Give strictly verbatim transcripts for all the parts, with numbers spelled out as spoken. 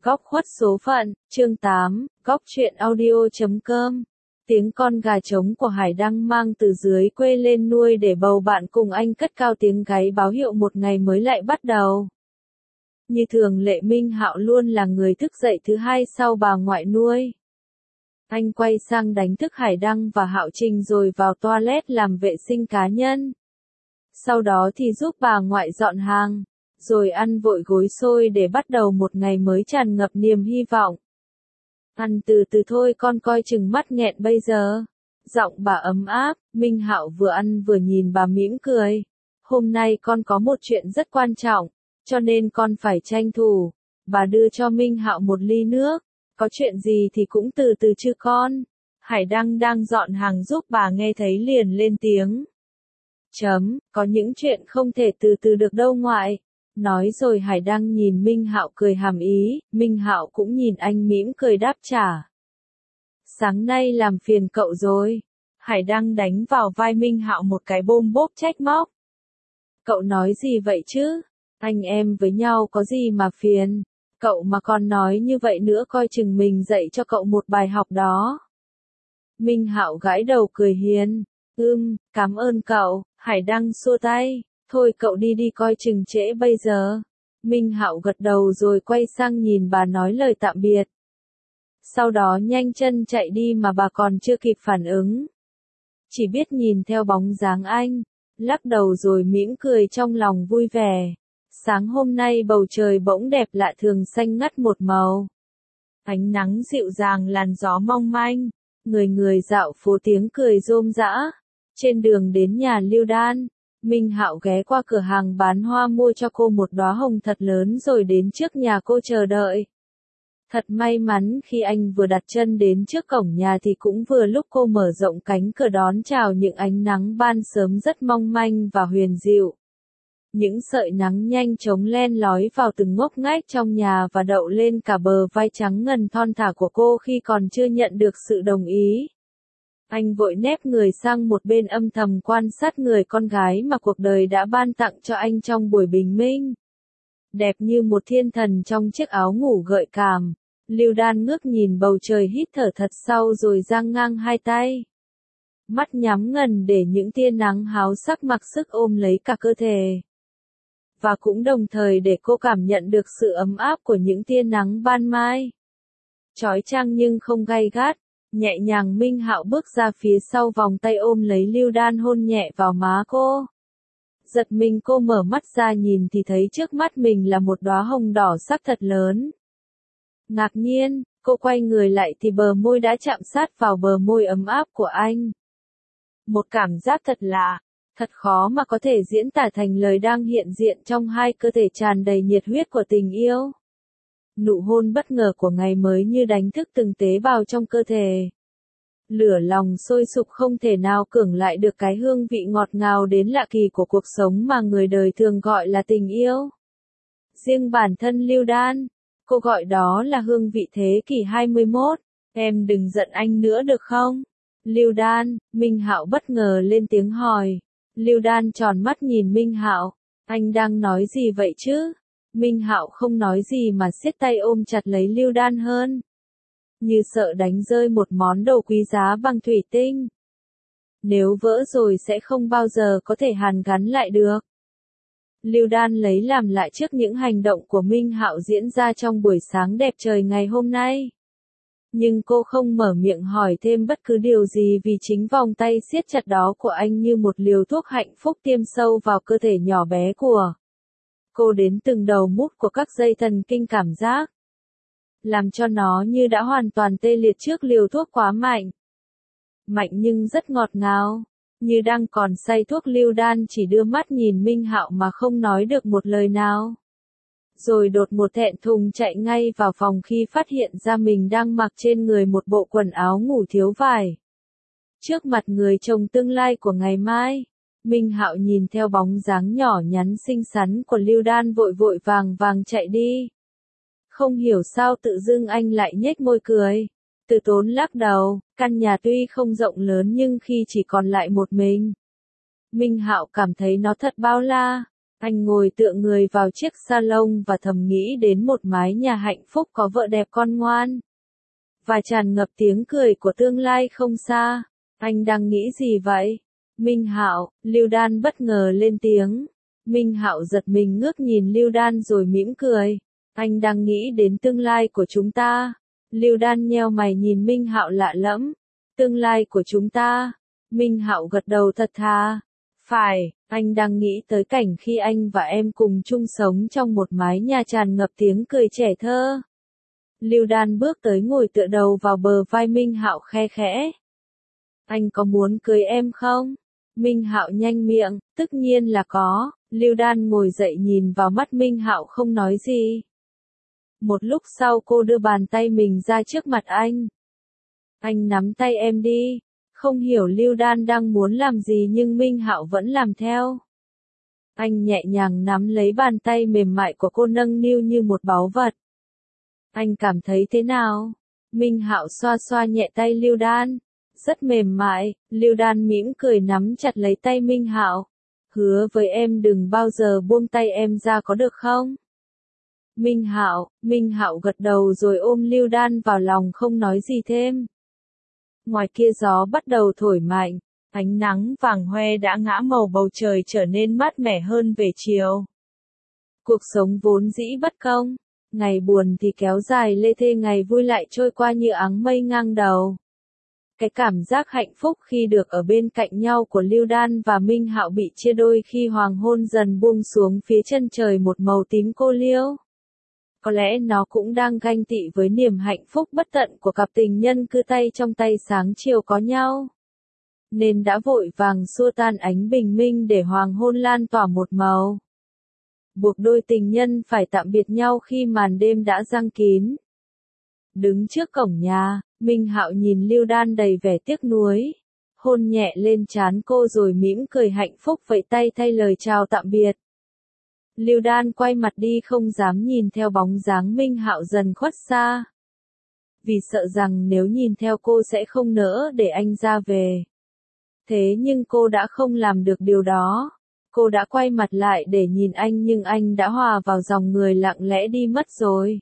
Góc khuất số phận, chương tám, góc truyện audio chấm com. Tiếng con gà trống của Hải Đăng mang từ dưới quê lên nuôi để bầu bạn cùng anh cất cao tiếng gáy báo hiệu một ngày mới lại bắt đầu. Như thường lệ Minh Hạo luôn là người thức dậy thứ hai sau bà ngoại nuôi. Anh quay sang đánh thức Hải Đăng và Hạo Trình rồi vào toilet làm vệ sinh cá nhân. Sau đó thì giúp bà ngoại dọn hàng, rồi ăn vội gối xôi để bắt đầu một ngày mới tràn ngập niềm hy vọng. Ăn từ từ thôi con coi chừng mắt nghẹn bây giờ. Giọng bà ấm áp, Minh Hạo vừa ăn vừa nhìn bà mỉm cười. Hôm nay con có một chuyện rất quan trọng, cho nên con phải tranh thủ. Bà đưa cho Minh Hạo một ly nước. Có chuyện gì thì cũng từ từ chứ con. Hải Đăng đang dọn hàng giúp bà nghe thấy liền lên tiếng. Chấm, có những chuyện không thể từ từ được đâu ngoại. Nói rồi Hải Đăng nhìn Minh Hạo cười hàm ý, Minh Hạo cũng nhìn anh mỉm cười đáp trả. Sáng nay làm phiền cậu rồi. Hải Đăng đánh vào vai Minh Hạo một cái bôm bốp trách móc. Cậu nói gì vậy chứ? Anh em với nhau có gì mà phiền? Cậu mà còn nói như vậy nữa coi chừng mình dạy cho cậu một bài học đó. Minh Hạo gãi đầu cười hiền. Ưm, cảm ơn cậu. Hải Đăng xua tay. Thôi cậu đi đi coi chừng trễ bây giờ. Minh Hạo gật đầu rồi quay sang nhìn bà nói lời tạm biệt. Sau đó nhanh chân chạy đi mà bà còn chưa kịp phản ứng. Chỉ biết nhìn theo bóng dáng anh, lắc đầu rồi mỉm cười trong lòng vui vẻ. Sáng hôm nay bầu trời bỗng đẹp lạ thường xanh ngắt một màu. Ánh nắng dịu dàng làn gió mong manh, người người dạo phố tiếng cười rôm rã. Trên đường đến nhà Lưu Đan, Minh Hạo ghé qua cửa hàng bán hoa mua cho cô một đóa hồng thật lớn rồi đến trước nhà cô chờ đợi. Thật may mắn khi anh vừa đặt chân đến trước cổng nhà thì cũng vừa lúc cô mở rộng cánh cửa đón chào những ánh nắng ban sớm rất mong manh và huyền dịu. Những sợi nắng nhanh chóng len lói vào từng ngóc ngách trong nhà và đậu lên cả bờ vai trắng ngần thon thả của cô khi còn chưa nhận được sự đồng ý. Anh vội nép người sang một bên âm thầm quan sát người con gái mà cuộc đời đã ban tặng cho anh trong buổi bình minh. Đẹp như một thiên thần trong chiếc áo ngủ gợi cảm, Lưu Đan ngước nhìn bầu trời hít thở thật sâu rồi giang ngang hai tay. Mắt nhắm ngần để những tia nắng háo sắc mặc sức ôm lấy cả cơ thể. Và cũng đồng thời để cô cảm nhận được sự ấm áp của những tia nắng ban mai. Chói chang nhưng không gay gắt. Nhẹ nhàng Minh Hạo bước ra phía sau vòng tay ôm lấy Lưu Đan hôn nhẹ vào má cô. Giật mình cô mở mắt ra nhìn thì thấy trước mắt mình là một đóa hồng đỏ sắc thật lớn. Ngạc nhiên, cô quay người lại thì bờ môi đã chạm sát vào bờ môi ấm áp của anh. Một cảm giác thật lạ, thật khó mà có thể diễn tả thành lời đang hiện diện trong hai cơ thể tràn đầy nhiệt huyết của tình yêu. Nụ hôn bất ngờ của ngày mới như đánh thức từng tế bào trong cơ thể. Lửa lòng sôi sục không thể nào cưỡng lại được cái hương vị ngọt ngào đến lạ kỳ của cuộc sống mà người đời thường gọi là tình yêu. Riêng bản thân Lưu Đan, cô gọi đó là hương vị thế kỷ hai mươi mốt. Em đừng giận anh nữa được không? Lưu Đan, Minh Hạo bất ngờ lên tiếng hỏi. Lưu Đan tròn mắt nhìn Minh Hạo. Anh đang nói gì vậy chứ? Minh Hạo không nói gì mà siết tay ôm chặt lấy Lưu Đan hơn. Như sợ đánh rơi một món đồ quý giá bằng thủy tinh. Nếu vỡ rồi sẽ không bao giờ có thể hàn gắn lại được. Lưu Đan lấy làm lại trước những hành động của Minh Hạo diễn ra trong buổi sáng đẹp trời ngày hôm nay. Nhưng cô không mở miệng hỏi thêm bất cứ điều gì vì chính vòng tay siết chặt đó của anh như một liều thuốc hạnh phúc tiêm sâu vào cơ thể nhỏ bé của cô đến từng đầu mút của các dây thần kinh cảm giác. Làm cho nó như đã hoàn toàn tê liệt trước liều thuốc quá mạnh. Mạnh nhưng rất ngọt ngào. Như đang còn say thuốc Lưu Đan chỉ đưa mắt nhìn Minh Hạo mà không nói được một lời nào. Rồi đột một thẹn thùng chạy ngay vào phòng khi phát hiện ra mình đang mặc trên người một bộ quần áo ngủ thiếu vải. Trước mặt người chồng tương lai của ngày mai. Minh Hạo nhìn theo bóng dáng nhỏ nhắn xinh xắn của Lưu Đan vội vội vàng vàng chạy đi. Không hiểu sao tự dưng anh lại nhếch môi cười. Từ tốn lắc đầu, căn nhà tuy không rộng lớn nhưng khi chỉ còn lại một mình. Minh Hạo cảm thấy nó thật bao la. Anh ngồi tựa người vào chiếc salon và thầm nghĩ đến một mái nhà hạnh phúc có vợ đẹp con ngoan. Và tràn ngập tiếng cười của tương lai không xa. Anh đang nghĩ gì vậy? Minh Hạo, Lưu Đan bất ngờ lên tiếng. Minh Hạo giật mình ngước nhìn Lưu Đan rồi mỉm cười. Anh đang nghĩ đến tương lai của chúng ta. Lưu Đan nheo mày nhìn Minh Hạo lạ lẫm. Tương lai của chúng ta. Minh Hạo gật đầu thật thà. Phải, anh đang nghĩ tới cảnh khi anh và em cùng chung sống trong một mái nhà tràn ngập tiếng cười trẻ thơ. Lưu Đan bước tới ngồi tựa đầu vào bờ vai Minh Hạo khe khẽ. Anh có muốn cưới em không? Minh Hạo nhanh miệng, tất nhiên là có. Lưu Đan ngồi dậy nhìn vào mắt Minh Hạo không nói gì. Một lúc sau cô đưa bàn tay mình ra trước mặt anh. Anh nắm tay em đi. Không hiểu Lưu Đan đang muốn làm gì nhưng Minh Hạo vẫn làm theo. Anh nhẹ nhàng nắm lấy bàn tay mềm mại của cô nâng niu như một báu vật. Anh cảm thấy thế nào? Minh Hạo xoa xoa nhẹ tay Lưu Đan. Rất mềm mại. Lưu Đan mỉm cười nắm chặt lấy tay Minh Hạo. Hứa với em đừng bao giờ buông tay em ra có được không? Minh Hạo, Minh Hạo gật đầu rồi ôm Lưu Đan vào lòng không nói gì thêm. Ngoài kia gió bắt đầu thổi mạnh, ánh nắng vàng hoe đã ngã màu bầu trời trở nên mát mẻ hơn về chiều. Cuộc sống vốn dĩ bất công, ngày buồn thì kéo dài lê thê, ngày vui lại trôi qua như áng mây ngang đầu. Cái cảm giác hạnh phúc khi được ở bên cạnh nhau của Lưu Đan và Minh Hạo bị chia đôi khi hoàng hôn dần buông xuống phía chân trời một màu tím cô liêu. Có lẽ nó cũng đang ganh tị với niềm hạnh phúc bất tận của cặp tình nhân cứ tay trong tay sáng chiều có nhau. Nên đã vội vàng xua tan ánh bình minh để hoàng hôn lan tỏa một màu. Buộc đôi tình nhân phải tạm biệt nhau khi màn đêm đã giăng kín. Đứng trước cổng nhà, Minh Hạo nhìn Lưu Đan đầy vẻ tiếc nuối. Hôn nhẹ lên trán cô rồi mỉm cười hạnh phúc vẫy tay thay lời chào tạm biệt. Lưu Đan quay mặt đi không dám nhìn theo bóng dáng Minh Hạo dần khuất xa. Vì sợ rằng nếu nhìn theo cô sẽ không nỡ để anh ra về. Thế nhưng cô đã không làm được điều đó. Cô đã quay mặt lại để nhìn anh nhưng anh đã hòa vào dòng người lặng lẽ đi mất rồi.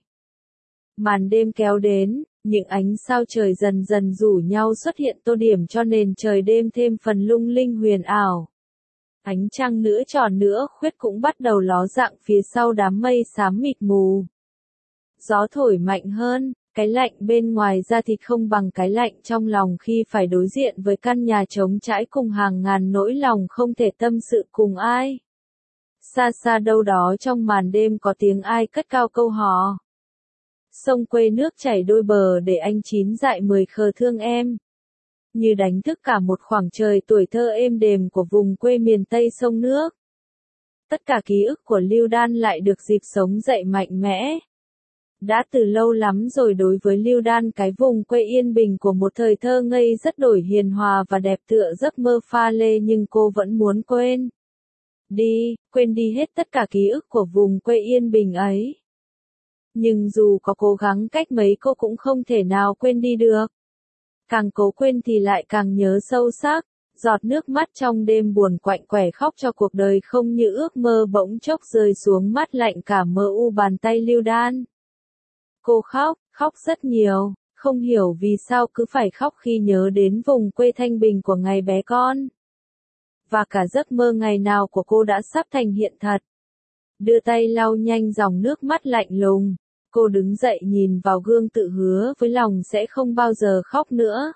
Màn đêm kéo đến, những ánh sao trời dần dần rủ nhau xuất hiện tô điểm cho nền trời đêm thêm phần lung linh huyền ảo. Ánh trăng nữa tròn nữa khuyết cũng bắt đầu ló dạng phía sau đám mây xám mịt mù. Gió thổi mạnh hơn, cái lạnh bên ngoài ra thì không bằng cái lạnh trong lòng khi phải đối diện với căn nhà trống trải cùng hàng ngàn nỗi lòng không thể tâm sự cùng ai. Xa xa đâu đó trong màn đêm có tiếng ai cất cao câu hò. Sông quê nước chảy đôi bờ để anh chín dại mười khờ thương em. Như đánh thức cả một khoảng trời tuổi thơ êm đềm của vùng quê miền Tây sông nước. Tất cả ký ức của Lưu Đan lại được dịp sống dậy mạnh mẽ. Đã từ lâu lắm rồi đối với Lưu Đan cái vùng quê yên bình của một thời thơ ngây rất đổi hiền hòa và đẹp tựa giấc mơ pha lê nhưng cô vẫn muốn quên. Đi, quên đi hết tất cả ký ức của vùng quê yên bình ấy. Nhưng dù có cố gắng cách mấy cô cũng không thể nào quên đi được. Càng cố quên thì lại càng nhớ sâu sắc, giọt nước mắt trong đêm buồn quạnh quẻ khóc cho cuộc đời không như ước mơ bỗng chốc rơi xuống mắt lạnh cả mơ u bàn tay Lưu Đan. Cô khóc, khóc rất nhiều, không hiểu vì sao cứ phải khóc khi nhớ đến vùng quê thanh bình của ngày bé con. Và cả giấc mơ ngày nào của cô đã sắp thành hiện thật. Đưa tay lau nhanh dòng nước mắt lạnh lùng. Cô đứng dậy nhìn vào gương tự hứa với lòng sẽ không bao giờ khóc nữa.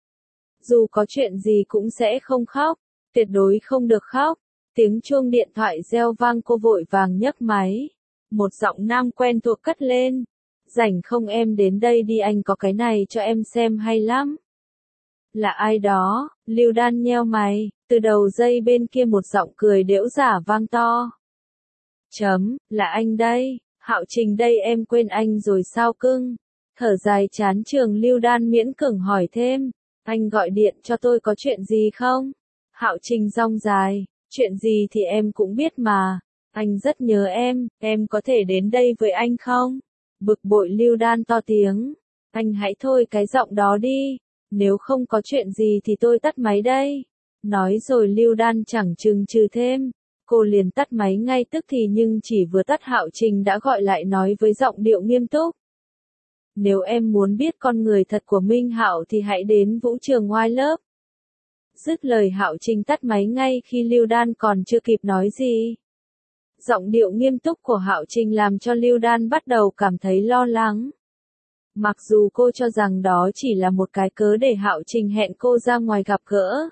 Dù có chuyện gì cũng sẽ không khóc, tuyệt đối không được khóc. Tiếng chuông điện thoại reo vang cô vội vàng nhấc máy. Một giọng nam quen thuộc cất lên. Rảnh không em đến đây đi anh có cái này cho em xem hay lắm. Là ai đó? Lưu Đan nheo mày, từ đầu dây bên kia một giọng cười đễu giả vang to. Chấm, là anh đây. Hạo Trình đây em quên anh rồi sao cưng? Thở dài chán trường Lưu Đan miễn cưỡng hỏi thêm. Anh gọi điện cho tôi có chuyện gì không? Hạo Trình rong dài. Chuyện gì thì em cũng biết mà. Anh rất nhớ em, em có thể đến đây với anh không? Bực bội Lưu Đan to tiếng. Anh hãy thôi cái giọng đó đi. Nếu không có chuyện gì thì tôi tắt máy đây. Nói rồi Lưu Đan chẳng chừng chừ thêm. Cô liền tắt máy ngay tức thì nhưng chỉ vừa tắt Hạo Trình đã gọi lại nói với giọng điệu nghiêm túc. Nếu em muốn biết con người thật của Minh Hạo thì hãy đến vũ trường White Love. Dứt lời Hạo Trình tắt máy ngay khi Lưu Đan còn chưa kịp nói gì. Giọng điệu nghiêm túc của Hạo Trình làm cho Lưu Đan bắt đầu cảm thấy lo lắng. Mặc dù cô cho rằng đó chỉ là một cái cớ để Hạo Trình hẹn cô ra ngoài gặp gỡ.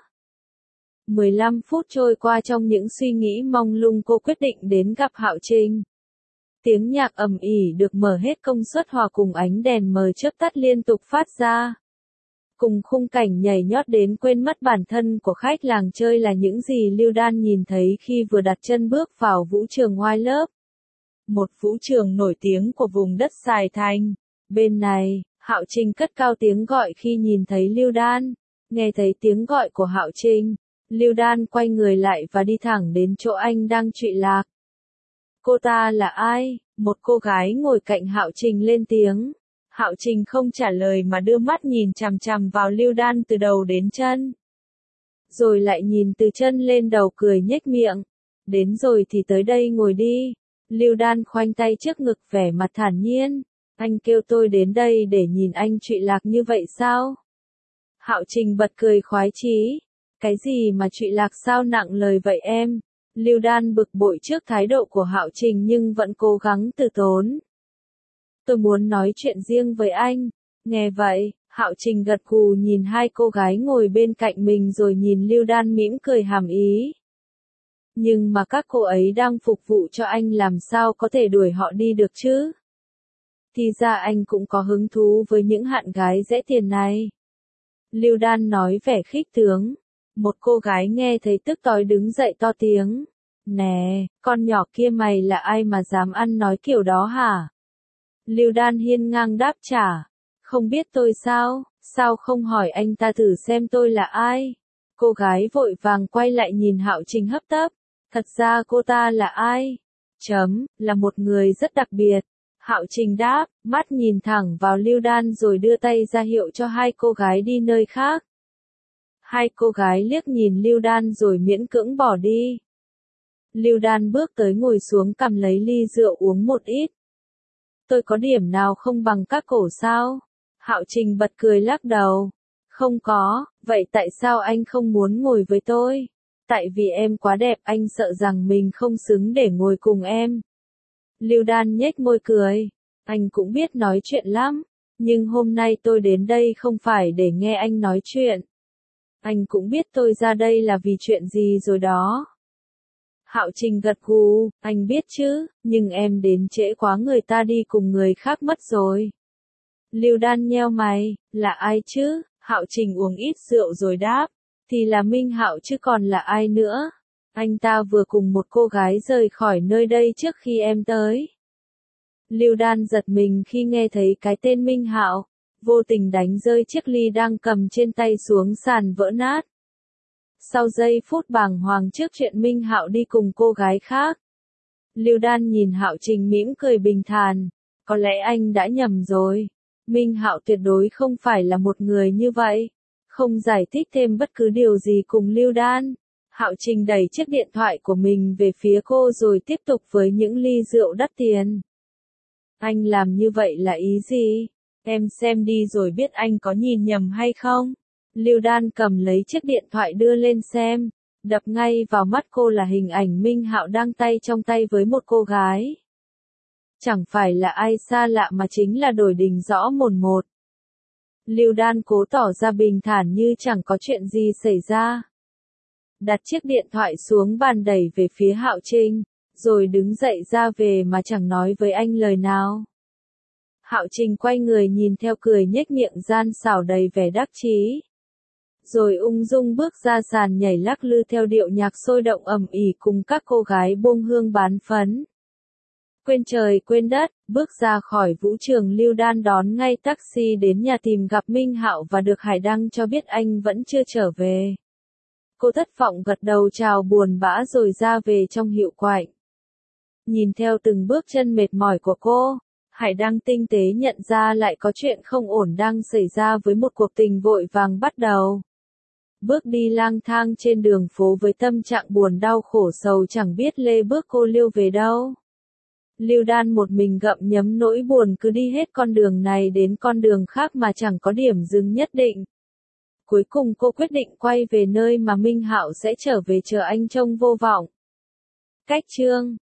mười lăm phút trôi qua trong những suy nghĩ mông lung cô quyết định đến gặp Hạo Trình. Tiếng nhạc ầm ĩ được mở hết công suất hòa cùng ánh đèn mờ chớp tắt liên tục phát ra. Cùng khung cảnh nhảy nhót đến quên mất bản thân của khách làng chơi là những gì Lưu Đan nhìn thấy khi vừa đặt chân bước vào vũ trường White Love. Một vũ trường nổi tiếng của vùng đất Sài Thành. Bên này, Hạo Trình cất cao tiếng gọi khi nhìn thấy Lưu Đan. Nghe thấy tiếng gọi của Hạo Trình, Lưu Đan quay người lại và đi thẳng đến chỗ anh đang trụy lạc. Cô ta là ai? Một cô gái ngồi cạnh Hạo Trình lên tiếng. Hạo Trình không trả lời mà đưa mắt nhìn chằm chằm vào Lưu Đan từ đầu đến chân. Rồi lại nhìn từ chân lên đầu cười nhếch miệng. Đến rồi thì tới đây ngồi đi. Lưu Đan khoanh tay trước ngực vẻ mặt thản nhiên. Anh kêu tôi đến đây để nhìn anh trụy lạc như vậy sao? Hạo Trình bật cười khoái chí. Cái gì mà trụy lạc sao nặng lời vậy em? Lưu Đan bực bội trước thái độ của Hạo Trình nhưng vẫn cố gắng từ tốn. Tôi muốn nói chuyện riêng với anh. Nghe vậy, Hạo Trình gật gù nhìn hai cô gái ngồi bên cạnh mình rồi nhìn Lưu Đan mỉm cười hàm ý. Nhưng mà các cô ấy đang phục vụ cho anh làm sao có thể đuổi họ đi được chứ? Thì ra anh cũng có hứng thú với những hạn gái dễ tiền này. Lưu Đan nói vẻ khích tướng. Một cô gái nghe thấy tức tối đứng dậy to tiếng. Nè, con nhỏ kia mày là ai mà dám ăn nói kiểu đó hả? Lưu Đan hiên ngang đáp trả. Không biết tôi sao, sao không hỏi anh ta thử xem tôi là ai? Cô gái vội vàng quay lại nhìn Hạo Trình hấp tấp. Thật ra cô ta là ai? Chấm, là một người rất đặc biệt. Hạo Trình đáp, mắt nhìn thẳng vào Lưu Đan rồi đưa tay ra hiệu cho hai cô gái đi nơi khác. Hai cô gái liếc nhìn Lưu Đan rồi miễn cưỡng bỏ đi. Lưu Đan bước tới ngồi xuống cầm lấy ly rượu uống một ít. Tôi có điểm nào không bằng các cổ sao? Hạo Trình bật cười lắc đầu. Không có, vậy tại sao anh không muốn ngồi với tôi? Tại vì em quá đẹp anh sợ rằng mình không xứng để ngồi cùng em. Lưu Đan nhếch môi cười. Anh cũng biết nói chuyện lắm. Nhưng hôm nay tôi đến đây không phải để nghe anh nói chuyện. Anh cũng biết tôi ra đây là vì chuyện gì rồi đó. Hạo Trình gật gù, anh biết chứ, nhưng em đến trễ quá người ta đi cùng người khác mất rồi. Lưu Đan nheo mày, là ai chứ? Hạo Trình uống ít rượu rồi đáp, thì là Minh Hạo chứ còn là ai nữa. Anh ta vừa cùng một cô gái rời khỏi nơi đây trước khi em tới. Lưu Đan giật mình khi nghe thấy cái tên Minh Hạo, vô tình đánh rơi chiếc ly đang cầm trên tay xuống sàn vỡ nát. Sau giây phút bàng hoàng trước chuyện Minh Hạo đi cùng cô gái khác, Lưu Đan nhìn Hạo Trình mỉm cười bình thản, có lẽ anh đã nhầm rồi. Minh Hạo tuyệt đối không phải là một người như vậy. Không giải thích thêm bất cứ điều gì cùng Lưu Đan, Hạo Trình đẩy chiếc điện thoại của mình về phía cô rồi tiếp tục với những ly rượu đắt tiền. Anh làm như vậy là ý gì? Em xem đi rồi biết anh có nhìn nhầm hay không? Lưu Đan cầm lấy chiếc điện thoại đưa lên xem, đập ngay vào mắt cô là hình ảnh Minh Hạo đang tay trong tay với một cô gái. Chẳng phải là ai xa lạ mà chính là Đổi Đình rõ mồn một. Lưu Đan cố tỏ ra bình thản như chẳng có chuyện gì xảy ra. Đặt chiếc điện thoại xuống bàn đẩy về phía Hạo Trình, rồi đứng dậy ra về mà chẳng nói với anh lời nào. Hạo Trình quay người nhìn theo cười nhếch miệng gian xảo đầy vẻ đắc chí. Rồi ung dung bước ra sàn nhảy lắc lư theo điệu nhạc sôi động ầm ĩ cùng các cô gái buông hương bán phấn. Quên trời quên đất, bước ra khỏi vũ trường Lưu Đan đón ngay taxi đến nhà tìm gặp Minh Hạo và được Hải Đăng cho biết anh vẫn chưa trở về. Cô thất vọng gật đầu chào buồn bã rồi ra về trong hiệu quạnh. Nhìn theo từng bước chân mệt mỏi của cô, Hải Đăng tinh tế nhận ra lại có chuyện không ổn đang xảy ra với một cuộc tình vội vàng bắt đầu. Bước đi lang thang trên đường phố với tâm trạng buồn đau khổ sầu chẳng biết lê bước cô liêu về đâu. Lưu Đan một mình gặm nhấm nỗi buồn cứ đi hết con đường này đến con đường khác mà chẳng có điểm dừng nhất định. Cuối cùng cô quyết định quay về nơi mà Minh Hạo sẽ trở về chờ anh trông vô vọng. Cách chương